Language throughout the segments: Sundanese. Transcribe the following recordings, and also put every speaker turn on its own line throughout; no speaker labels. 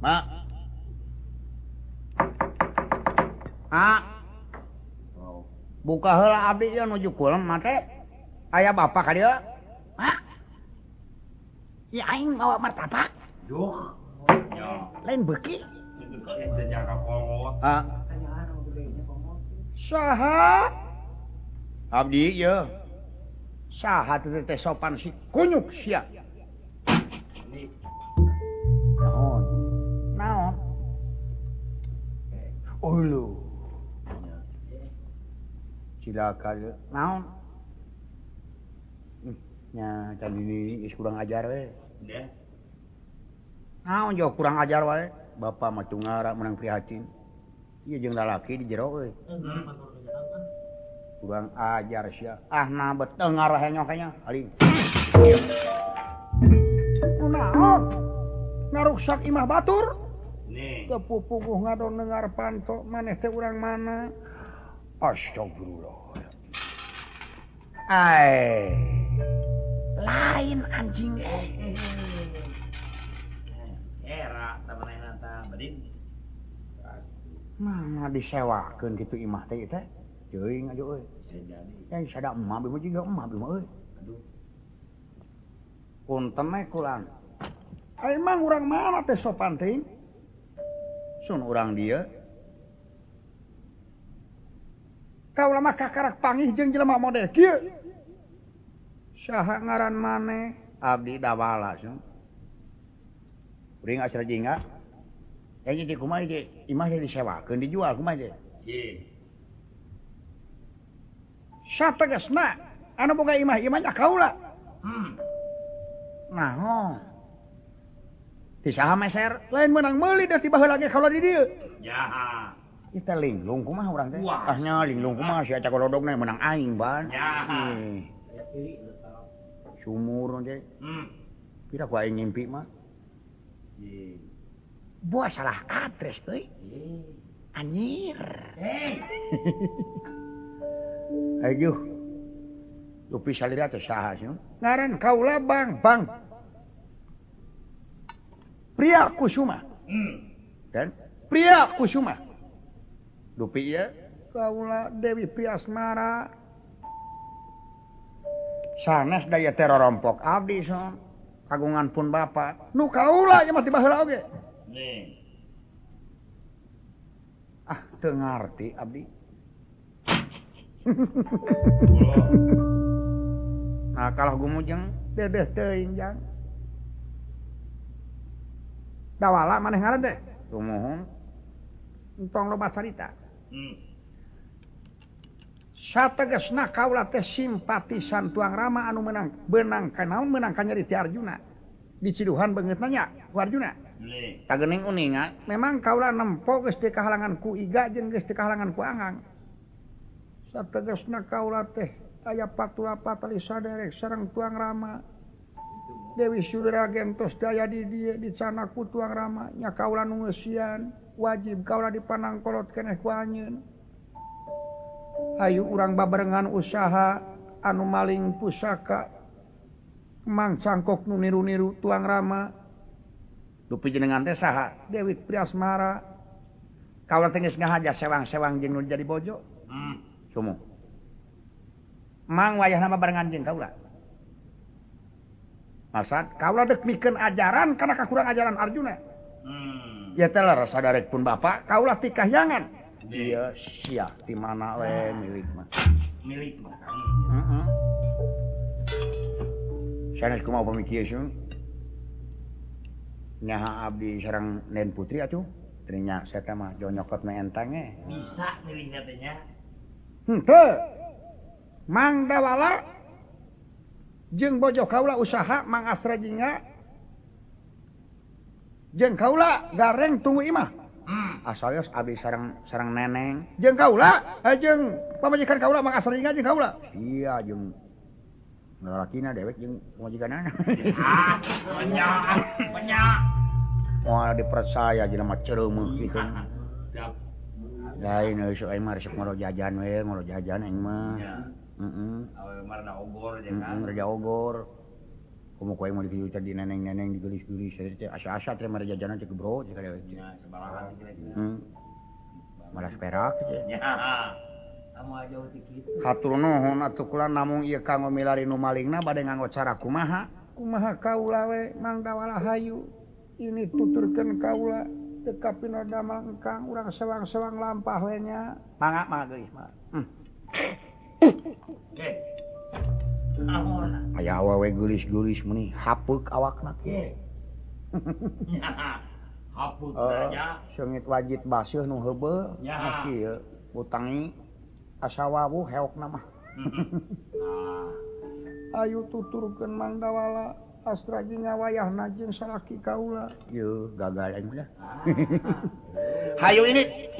Mak. Buka heula abdi ya nuju kulem mate. Aya bapak ka dieu? Mak. Ya aing bawa martabak.
Duh.
Lain beuki.
Itu kok ente jaga kolot.
Saha? Abdi ya. Saha teh sopan si kunyuk sia. Naon? Ulu. Cilaka naon? Nya can ini geus kurang ajar we.
Deh.
Naon jauh kurang ajar wae. Bapak mah tungara menang prihatin. Ieu jeung lalaki di jero euy. Kurang ajar sia. Nah beteng ngarah henyoknya aling. Kunaon? Naruksak imah batur?
Nih.
Kepupuguh ngadon dengar panto maneh teh urang mana? Astagfirullah. Lain anjing
Era temenena ta bedin.
Mana disewakeun kitu imah teh teh? Ceuing aja euy.
Jadi.
Sada emak bima juga emak bima euy.
Aduh.
Punten we kulan. Emang urang mana teh sopan teuing? Sun urang dieu. Kaula mah kakarak pangih jeung jelema model kieu. Saha ngaran maneh? Abdi Dawala sun. Uring asal jingga. Jadi kumaha ieu? Imah disewakeun dijual kumaha ieu?
Ye.
Sategesna anu boga imah ieu mah kaula. Naon? Ti saha meser? Lain meunang meuli da ti baheula ge kaula di dieu.
Jaha.
Kita linglung kumaha urang teh?
Wah.
Ahnya linglung kumaha si aca kolodogna menang aing ban.
Jaha.
Sumur teh. Kira ku aing ngimpi mah.
Ye.
Buah salah adres euy. Anjir. Ayo. Lupi salira teh saha sih? Ngaran kaula Bang. Pria Kusuma. Kan? Pria Kusuma. Dupi ya kaula Dewi Priasmara. Sanes daya terorompok abdi son. Kagungan pun bapak. Nu kaula nya mah ti baheula oge.
Nih.
Teu ngarti abdi. Nah kalau gumujeng dedeh teuing jang. Dawala maneh ngaran teh? Tumuhun. Entong loba carita. Sategesna kaula teh simpatisan Tuang Rama anu benang kanaon menang ka nyeri ti Arjuna. Di Ciduhan beungeutna nya ku Arjuna. Tageuning uninga memang kaula nempo geus teu kahalangan ku Iga jeung geus teu kahalangan ku Angang. Sategesna kaula teh aya patura patali saderek sareng Tuang Rama. Dewi Sudara gentos daya di dieu dicana ku Tuang Rama nya kaula nu ngeusian wajib kaula dipanangkolot keneh ku anjeun. Hayu urang babarengan usaha anu maling pusaka mang cangkok nu niru-niru Tuang Rama. Dupi jenengan teh saha? Dewi Priasmara. Kaula teh geus ngahaja sewang-sewang jeung nu jadi bojo. Sumu. Mang wayahna babarengan jeung kaula. Maksud kaula deuk mikeun ajaran kana kakurang ajaran Arjuna. Ya teh ler sadarek pun bapak kaula ti kahyangan. Iya sia di mana we milik mah.
Milik mah.
Sanes kumaha pamikieun? Nyaha abdi sareng Nen Putri atuh. Terinya saya mah jonyokot me entang
Bisa milihnya teh nya.
Henteu. Mang Dawala jeung bojo kaula usaha Mang Asra Jingga. Jeung kaula gareng tunggu imah. Asalios abdi sareng Neneng. Jeung kaula, jeung pamajikan kaula Mang Asra Jingga jeung kaula. Iya jeung lalakina dewek jeung pamajikanana.
Banyak.
Moal dipercaya jelema cereumeuh kitu. Lain sok aing mah resep ngoro jajan we, ngoro jajan aing mah.
Awe marna ogor jeung kan.
Raja ogor. Kumu kowe mau dikieu di neneng-neneng digelis-gelis teh asa-asa teh mari jajanan cek bro cek ada.
Ya, sabaraha kira-kira.
Malas perak teh.
Ya. Kamu aja uti kitu.
Hatur nuhun atuh kula namung ieu kanggo milari nu malingna bade nganggo cara kumaha? Kumaha kaula we mangda wala hayu. Ini tuturkeun kaula teu kapina damel engkang urang sewang-sewang lampah we nya. Mangga geulis mah.
Oke. Naon?
Aya awewe geulis-geulis meuni hapeuk awakna
teh. Hapeuk aja.
Seungit wajit baseuh nu heubeul.
Nya.
Kieu utangi asa wawu heokna mah. Ayu tuturkeun mangda wala astraji ngawayahna jeung salaki kaula. Yeuh gagal aing mah. Hayu ini.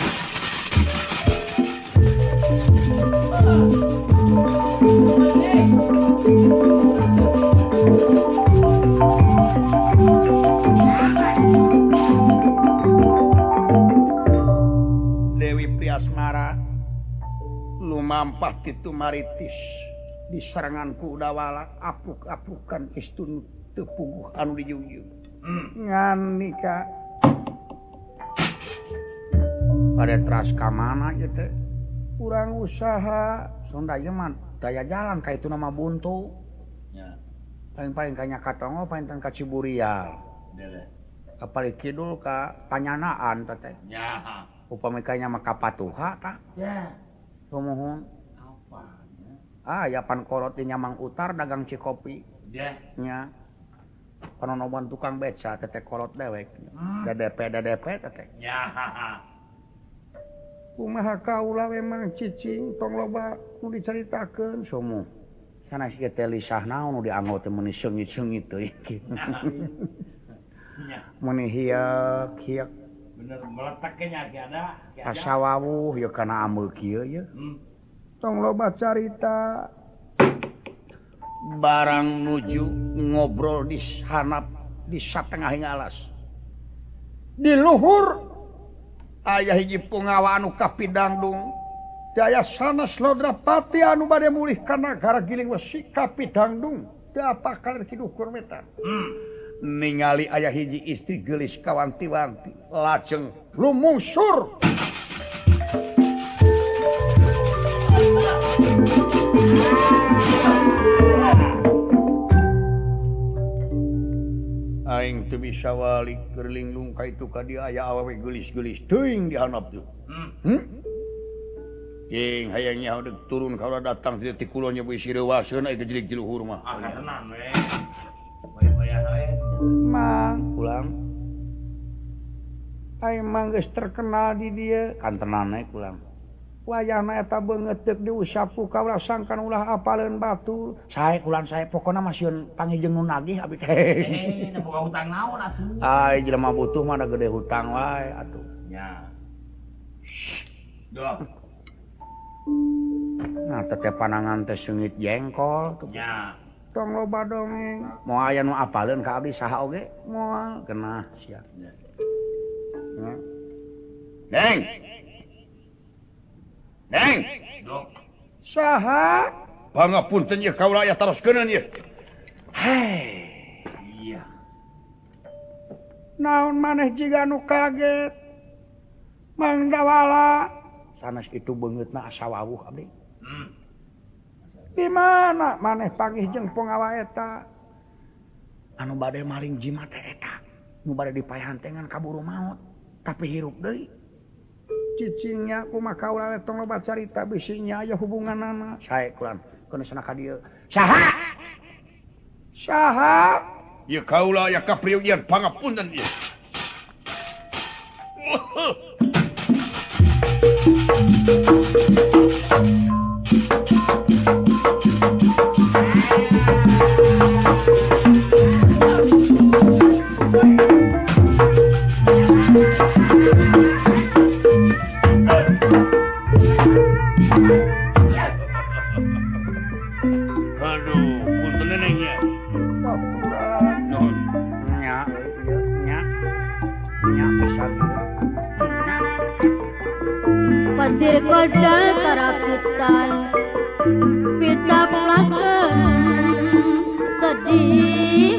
Dewi Priasmara lumampah kitu maritis diserangan ku Udawala apuk-apukan istun teu puguh anu dijungjung. Ngan nikah pada teras ka mana ieu teh urang usaha sonda ieu mah daya jalan ka itu nama buntu nya paling-paling ka nya Katongo paling ka Ciburial bener kapal kidul ka Panyanaan teh
nya
upami ka nya mah ka Patuha tah
ya
sumuhun apa ya pankorot di Nyamang Utar dagang cikopi nya panonoban tukang beca teteh kolot dewek DDP teteh
ya
kumaha kaula memang cicing tong loba nu dicaritakeun somo sanes ge teh lisah naon nu dianggo teh meuni seungit-seungit teuing meuni hiek
bener meletak ke nya ada
asa wawuh ya kana ambeul kieu ye tong loba carita barang nuju ngobrol di hanap di satengahing alas di luhur aya hiji pungawa anu kapidangdung daya sanes Lodrapati anu bade mulih ka nagara giling wesi kapidangdung teu apa kaler kiduh kurmetan ningali aya hiji istri geulis kawanti-wanti lajeng lumungsur aing teu bisa walik keur linglung ka itu ka dieu aya awewe geulis-geulis teuing di handap teu. Jeung hayang nyaho deuk turun kaula datang ti kula nya beuy sireuwaseun aya gejelik di luhur mah.
Tenan we. Bayar we.
Mang pulang. Aing mah geus terkenal di dieu kan tenan we pulang. Wayahna eta beungeut deuk diusapu kaula sangkan ulah apaleun batu. Sae kulan sae pokona mah sieun pangijeng nu nagih abi teh.
Da boga hutang naon atuh?
Ai jelema butuh mah da gede hutang wae atuh.
Nya. Dok.
Nah teteh panangan teh seungit jengkol tuh.
Nya.
Tong loba dongeng. Moal aya nu apaleun ka abdi saha oge? Moal kenah sia. Nya. Deng. Neng, saha? Pangapunten ieu kaula aya taroskeun ieu. Hei.
Iya.
Naon maneh jiga nu kaget? Mang Dawala. Sanes kitu beungeutna asa wawuh abdi. Di mana maneh panggih jeung pungawa eta? Anu bade maling jimat eta. Nu bade dipaehantengan kaburu maot, tapi hirup deui. Cicingnya kumaha kaula tong loba carita bisinya aya hubunganana sae kulan keunasna ka dieu saha ieu kaula aya kapriuk ieu pangapunten ieu
Pasir koda karapitan pita pelaken sedih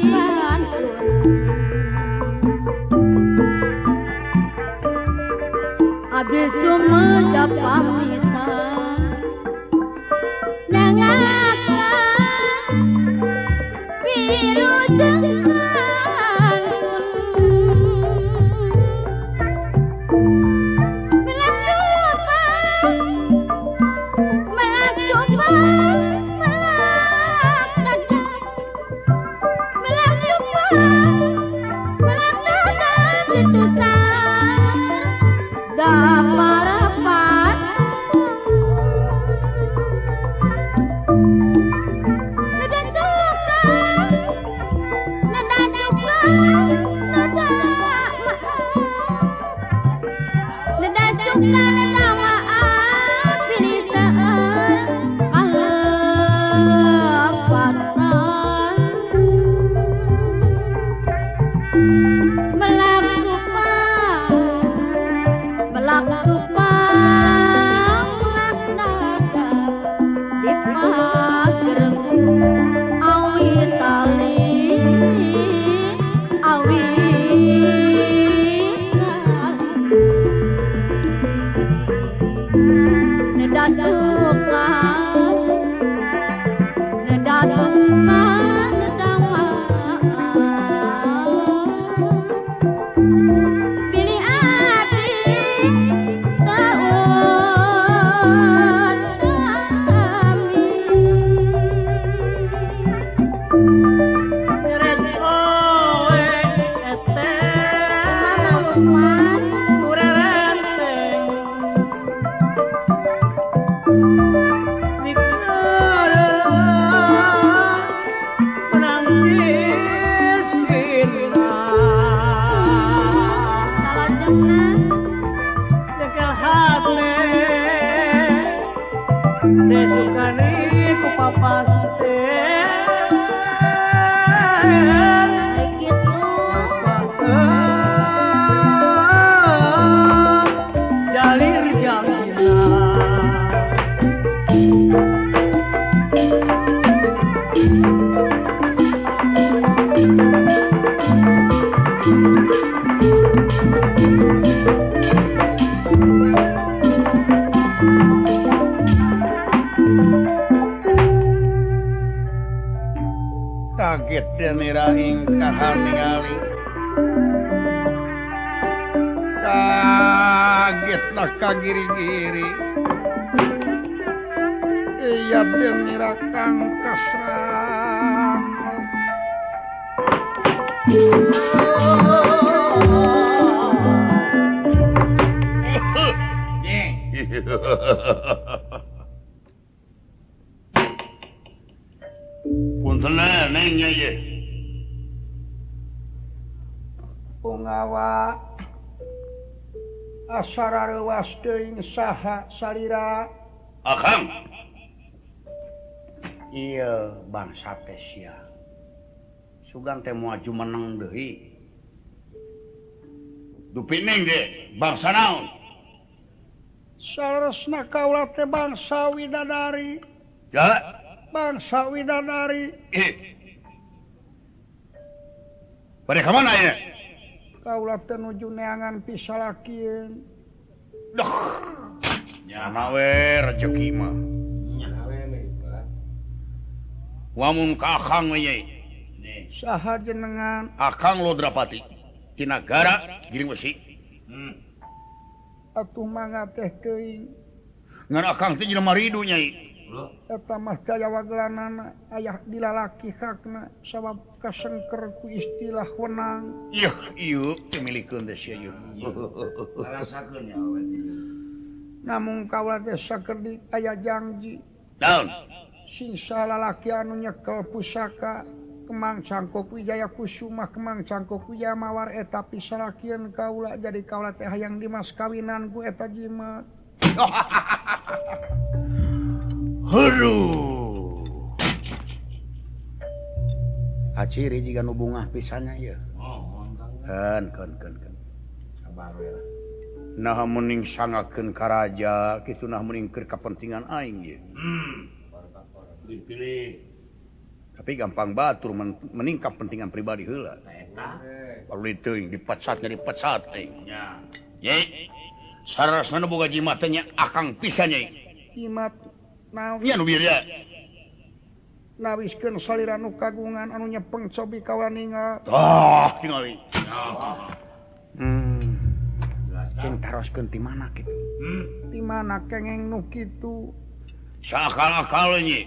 Giri-giri iya denira kang kasram
puntenna neng ye
pungawa asara rewas teuing saha salira
akang
iya bangsa teh sia sugan teh maju menang deui
dupining de bangsa naon
saresna kaula teh bangsa widadari
ya
bangsa widadari
pada ka mana ya
kaula teh nuju neangan pisalakieun
dah nyana we rezeki mah nyana we wamun ka akang we
saha jenengan
akang Lodrapati ti nagara Giring Besi
atuh mangga teh teuing
ngan akang teh jelema ridu nyai
eta mah daya wagelanana aya di lalaki hakna sabab kasengker ku istilah wenang
ieu teu milikeun teh sia ieu rasakeun ya
namun kaula teh sakerdi aya janji
naon
sing salalaki anu nyekel pusaka Kemang Cangkok Wijaya Kusuma Kemang Cangkok Wijaya mawar eta pisalakieun kaula jadi kaula teh hayang dimas kawinan ku eta jimat
aduh
aciri jika nu bungah pisannya ya kan
sabar we
nah mending sangakeun ka raja kitu nah mending keur kapentingan aing ye
pilih
tapi gampang batur mending kapentingan pribadi heula
eta
perlu teuing dipetsatnya dipecat
nya
ye sarasna boga jimat nya akang pisan ye jimat naon nya nu bieu nawiskeun salira nu kagungan anu nyepeng cobi kaula ningal tingali cing taroskeun ti mana kitu ti mana kengeng nu kitu
sakal-akal nya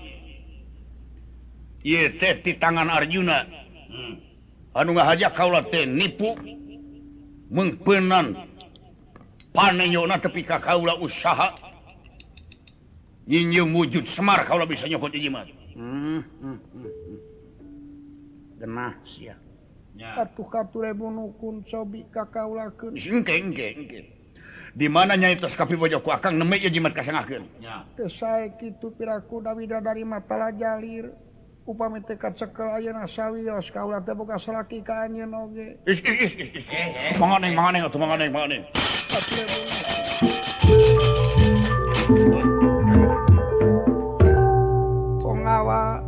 ieu teh ti tangan Arjuna anu ngahajak kaula teh nipu mengpeunan paneyona tepi ka kaula usaha nyinyum wujud Semar kaula bisa nyokot jimat
genah sia atuh katurebu nukun cobi ka kaulakeun
engke di mana nyai tos kapi bojok ku akang neme ieu jimat kasangakeun
teu sae kitu piraku Dawidadari matala jalir upami teh kacekel ayeuna sawios kaula teh boga salaki ka anjeun oge
manganeng atuh manganeng
pongawa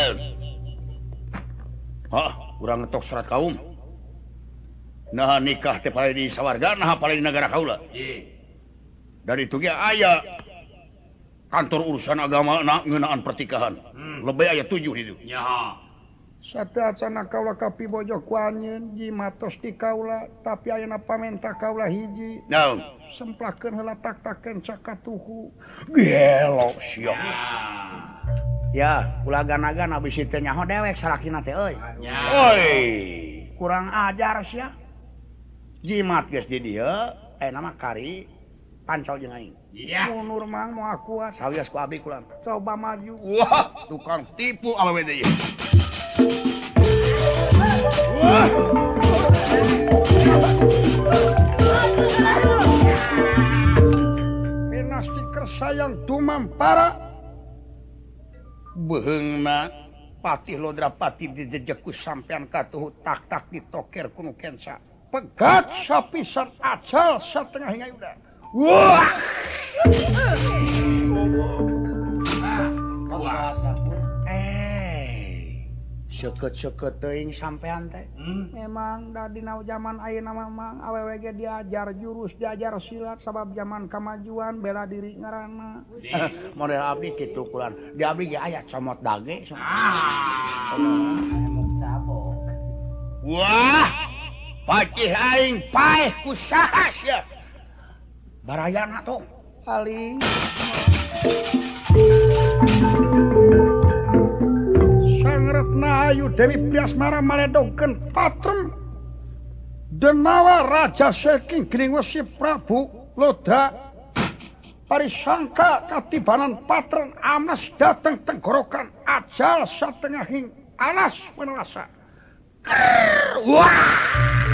urang ngetok surat kaum nah nikah teh pale di sawarga nah pale di negara kaula dari itu ge aya kantor urusan agama ngeunaan pertikahan. Lebih aya 7 itu.
Nya.
Sateuacan kaula kapi bojo ku anjeun jimatos di kaula tapi ayeuna pamenta kaula hiji.
Naon?
Semplakeun heula tak-takeun cakatuhu.
Gelo sia.
Ya, ulagan-agan abis itu nyaho dewek salakina teh euy.
Oi.
Kurang ajar sia. Jimat geus di dieu, nama kari pancol jeung aing.
Iya.
Munur mang moal kuat sawias ku abi kula. Coba maju.
Wah, tukang tipu awewe deui. Wah.
Pinasti kersayang tumampara
Beheungna Patih Lodrapati dijejeku sampean katuhu tak-tak ditoker kuno kensa.
pegat sapisan acal setengah hingga yuda.
Wah.
Seket-seket teuing sampean teh. Memang da dina zaman ayeuna mah awewe ge diajar jurus, diajar silat sabab zaman kamajuan bela diri ngaranna.
Model abdi kitu kulan. Di abdi ge aya comot dage. Wah. Pacih aing paeh ku saha sia. Barayana tong.
Aling. Sangretna ayu Dewi Priasmara maledogkeun patrem denawa Raja Saking Gering Wesi Prabu Loda parisangka katibanan patren amas dateng tenggorokan ajal satengah hing alas menelasa.
Wah.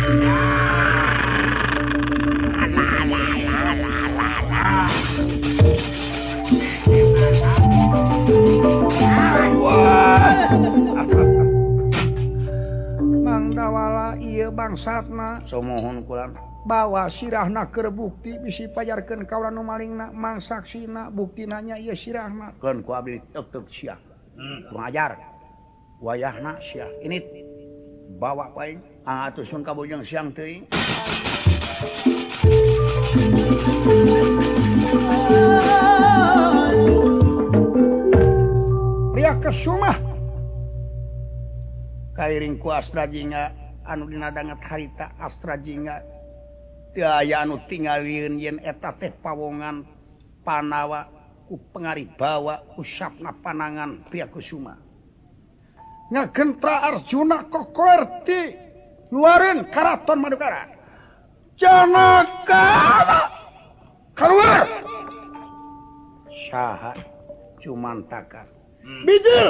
Mangdawala ieu bangsatna
Somohon kulan
bawa sirahna keur bukti bisi pajarkeun kaula nu malingna mang saksina buktina nya ieu sirahna
keun ku abdi teuk sia ngajar wayahna sia ini bawa paing atusun ka bojong siang teuing
pria kesumah
kairing ku Astra Jingga anu dina danget harita Astra Jingga teu aya anu tingalieun yen eta teh pawongan Panawa ku pangaribawa usapna panangan pria kusuma
ngagentra Arjuna kokoerti luareun karaton Madukara Janaka keluar
saha Cumantaka
bijil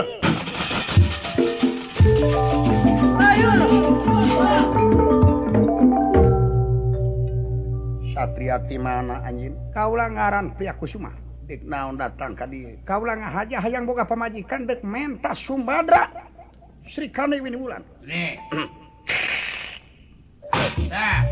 Satria ti mana anjeun
kaula ngaran pria kusuma
dik naon datang ka dieu
kaula ngahaja hayang boga pamajikan dek menta Sumbadra Sri Kandi Winiwulan.
Nih. Nah.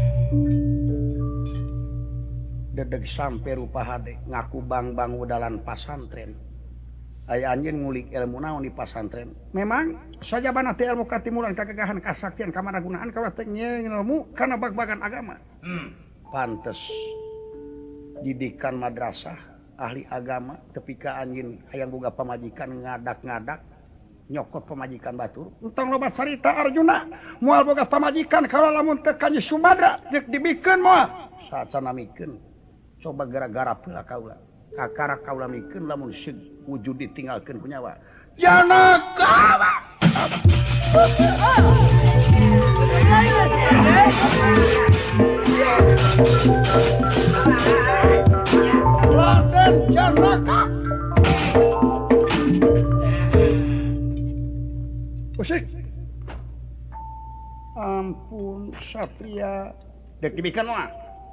Dedeg sampai rupa hade ngaku bang udalan pasantren. Aya anjeun ngulik ilmu naon di pasantren.
Memang sajabana teh ilmu katimulan kagagahan kasaktian kamanagunaan kaula teh nyeun ilmu kana bag-bagan agama.
Pantes didikan madrasah ahli agama tepi ka anjeun hayang boga pamajikan ngadak-ngadak nyokot pamajikan batur
entong loba carita Arjuna moal boga pamajikan kalau lamun teu ka Sumbadra geus dibikeun moal
saacana mikeun coba gara-gara pula kaula kakara kaula mikeun lamun seug wujud ditinggalkeun ku nyawa
Janaka Raden Janaka Usik. Ampun Satria
dek dibikeun moal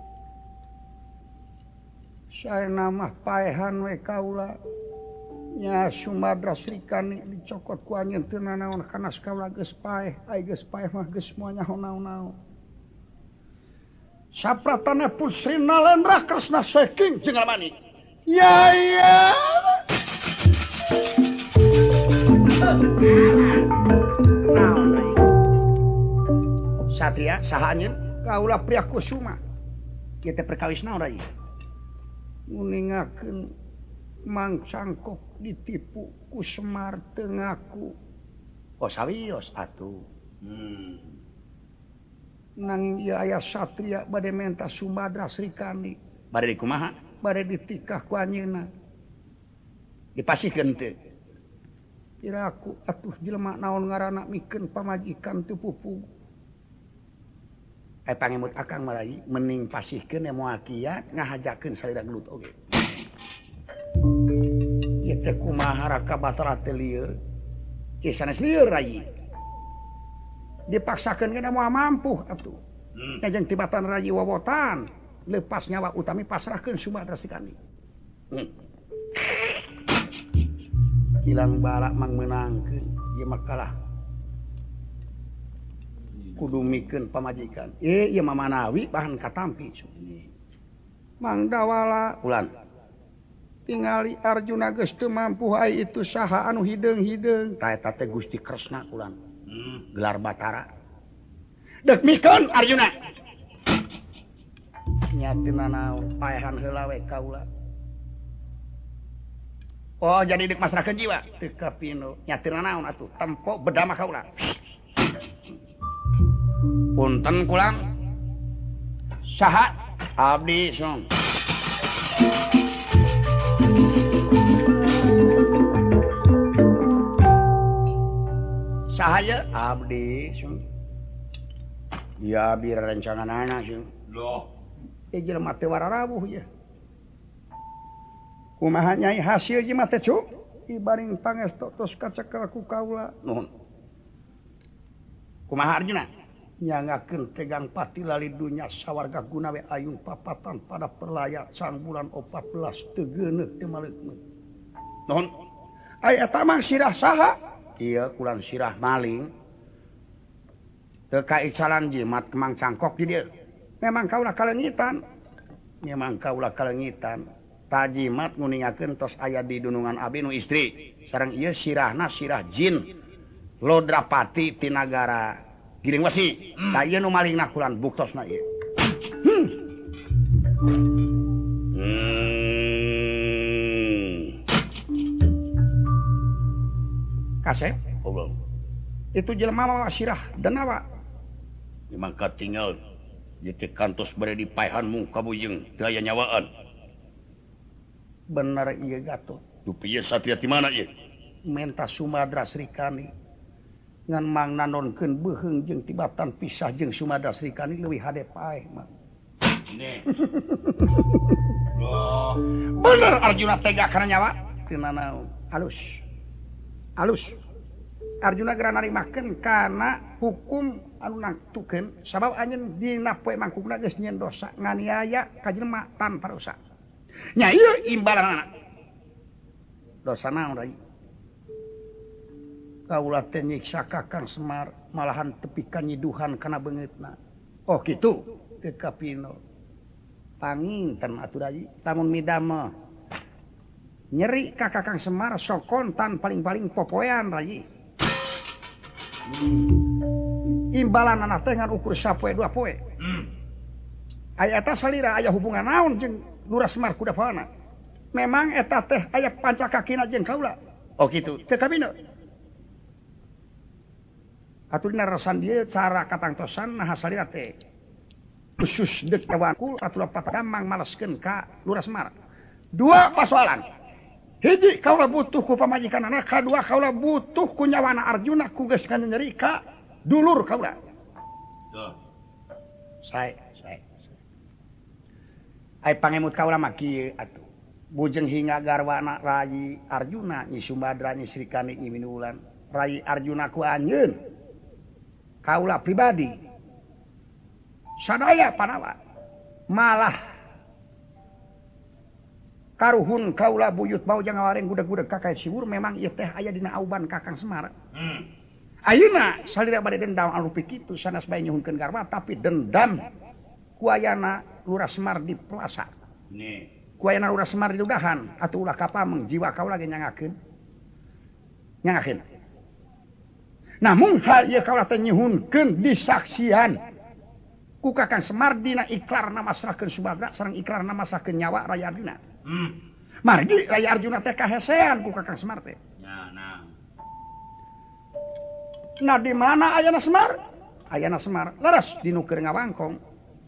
saya nama paehan we kaula nya Sumbadra Sri Kandi dicokot ku anjeun teu nanaon kana kaula geus paeh ai geus paeh mah geus moal nyaho naon-naon sapratana pun Sri Nalendra Kresna Saking jeung Ramani ya
Satria saha anjeun
kaula pria kusuma
kieu teh perkawis naon ra ieu
nguningakeun mangcangkok ditipu ku Semar tengaku
sawios atuh
nanging ieu aya satria bade menta Sumadra Srikandi
bade kumaha
bade ditikah ku anjeunna
dipasihkeun teu
kira aku atuh jelema naon ngaranna mikeun pamajikan teu pupug
pangemut akang malai mending pasihkeun moal kiat ngahajakeun salira gelut oge ieu teh kumaha Raka Batara teh lieur geus sanes lieur rai dipaksakeun kana moal mampu atuh jeung tibatan rayi wawotan lepas nyawa utami pasrahkeun Sumadra Srikandi kilang balak mang menangkeun ieu mah kalah kudu mikeun pamajikan ieu mah manawi bahan katampi
Mang Dawala
ulan
tingali Arjuna geus teu mampu ai itu saha anu hideung-hideung
ta eta teh Gusti Kresna ulan gelar Batara deuk mikeun Arjuna nyatina naon paehan heula we kaula jadi deuk masrahkeun jiwa teu kapino nyatina naon atuh tempo bedama kaula punten kulang saha abdi song sahaya abdi sung dia bir rencanganana sung
loh jelema teu wararawuh ya kumaha nyai hasil ieu mah teh cu ibaring pangestu tos kacekel ku kaula
nuhun kumaha Arjuna
nyangakeun tegang pati lali dunya sawarga guna we ayun papatan pada perlayat sang bulan 14 teu geuneuh teu maleukmeun
nuhun
ai eta mah sirah saha
ieu kulan sirah maling teu kaicalan jimat kemang cangkok di dieu
memang kaula kalengitan
tajimat nguningakeun tos aya di dunungan abi nu istri sareng ieu sirahna sirah jin Lodrapati ti nagara Giring Wesi da ieu nu malingna kulan buktosna ieu
kasep itu jelema mah sirah denawa
mangka tinggal jadi kantos bere di paehanmu kabujeng teu aya nyawaan
bener ieu Gatot
dupi ieu satria ti mana ieu
menta Sumadra Srikandi ngan mang nanonkeun beuheung jeung tibatan pisah jeung Sumadra Srikandi leuwih hade paeh mah bener Arjuna tega kana nyawa teu nanaon alus Arjuna geura narimakeun kana hukum anu nangtukeun sabab anjeun dina poe mangkukna geus nyieun dosa nganiaya ka jelema tanpa dosa nya ieu imbalanna dosa naon rai kaula teh nyiksa Kakang Semar malahan tepi ka nyiduhan kana beungeutna oh kitu teu kapino panginten atuh rai lamun midamel nyeri ka Kakang Semar sok kontan paling-paling popoean rai imbalan anak teh ngan ukur sapoe dua poe aya eta salira aya hubungan naon jeung Lurah Semar Kudapawana memang eta teh aya pancakakina jeung kaula
oh kitu
teu kabina atuh dina rasan dieu cara katangtosan naha salira teh khusus deuk ewanku atuh patadamang maleskeun ka Lurah Semar dua pasoalan hiji kaula butuh ku pamajikanana kadua kaula butuh ku nyawana Arjuna ku geus kana nyeri ka dulur kaula sae ai pangemut kaula mah kieu atuh bujeng hinga garwana Rayi Arjuna Nyi Sumadra Nyi Srikandi Nyi Minulan Rayi Arjuna ku anjeun kaula pribadi sadaya panawa malah karuhun kaula buyut bau jang ngawareng gudag-gudag kakak siwur memang ieu teh aya dina auban Kakang Semar ayeuna salira bade dendam arupi kitu sanes bae nyuhunkeun garwa tapi dendam ku ayana Lurah Semar di pelasa ku ayana Lurah Semar di dudahan atuh ulah kapameng jiwa kaula ge nyangakeun namun hal ieu kaula teh nyuhunkeun disaksian ku Kakang Semar dina ikrar masrahkeun Sumadra sareng ikrar masrahkeun nyawa Rayi Arjuna margi aya Arjuna teh kahesean ku Kakang Semar teh. Nah di mana ayana Semar? Ayana Semar leres di nu keur ngawangkong.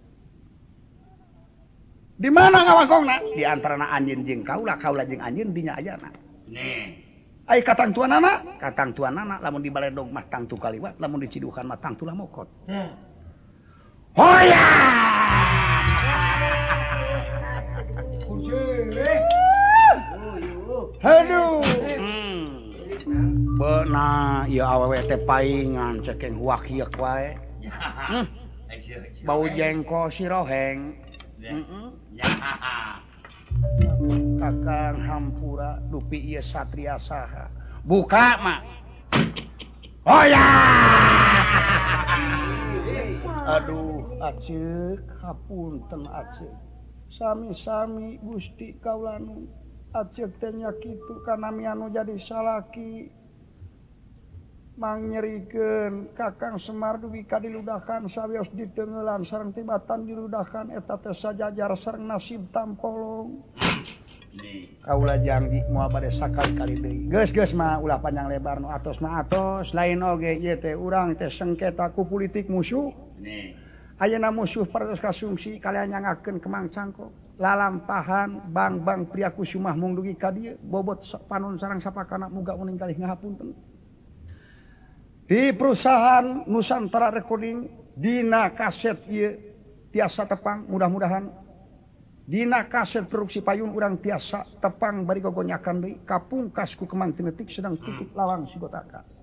Di mana ngawangkongna? Di antarana anjeun jeung kaula jeung anjeun dinya ayana. Ai katang tuanana lamun di Baledog mah tangtu kaliwat, lamun di Cidukan mah tangtu lamokot. Hoya! Aduh. Beuna ieu awewe teh paingan cekeng wakiek wae. Bau jengkol siroheng. Kakang hampura dupi ieu satria saha. Buka mah. Oh ya. Aduh, aceuk hapunten aceuk. Sami-sami Gusti kaulanu. Aceuk teh nya kitu kana mianu jadi salaki. Mangyerikeun Kakang Semar dugi kadiludahan sawios ditengelan sareng tibatan diludahan eta teh sajajar sareng nasib tampolong. Kaula janji moal bade sakali-kali deui. Geus mah ulah panjang lebar nu atos mah atos, lain oge ieu teh urang teh sengketa ku politik musuh. Ayeuna musuh parantos kasungsi kalian nyangakeun kemang cangkok. Lalampahan bang Priakusumah mung dugi ka dieu bobot panon sareng sapakana muga uning kalih ngahapunten. Di perusahaan Nusantara Recording dina kaset ieu tiasa tepang mudah-mudahan dina kaset produksi payun urang tiasa tepang bari gogonyakan deui kapungkas ku Kemang Tinetik sedang tutup lawang sigotaka.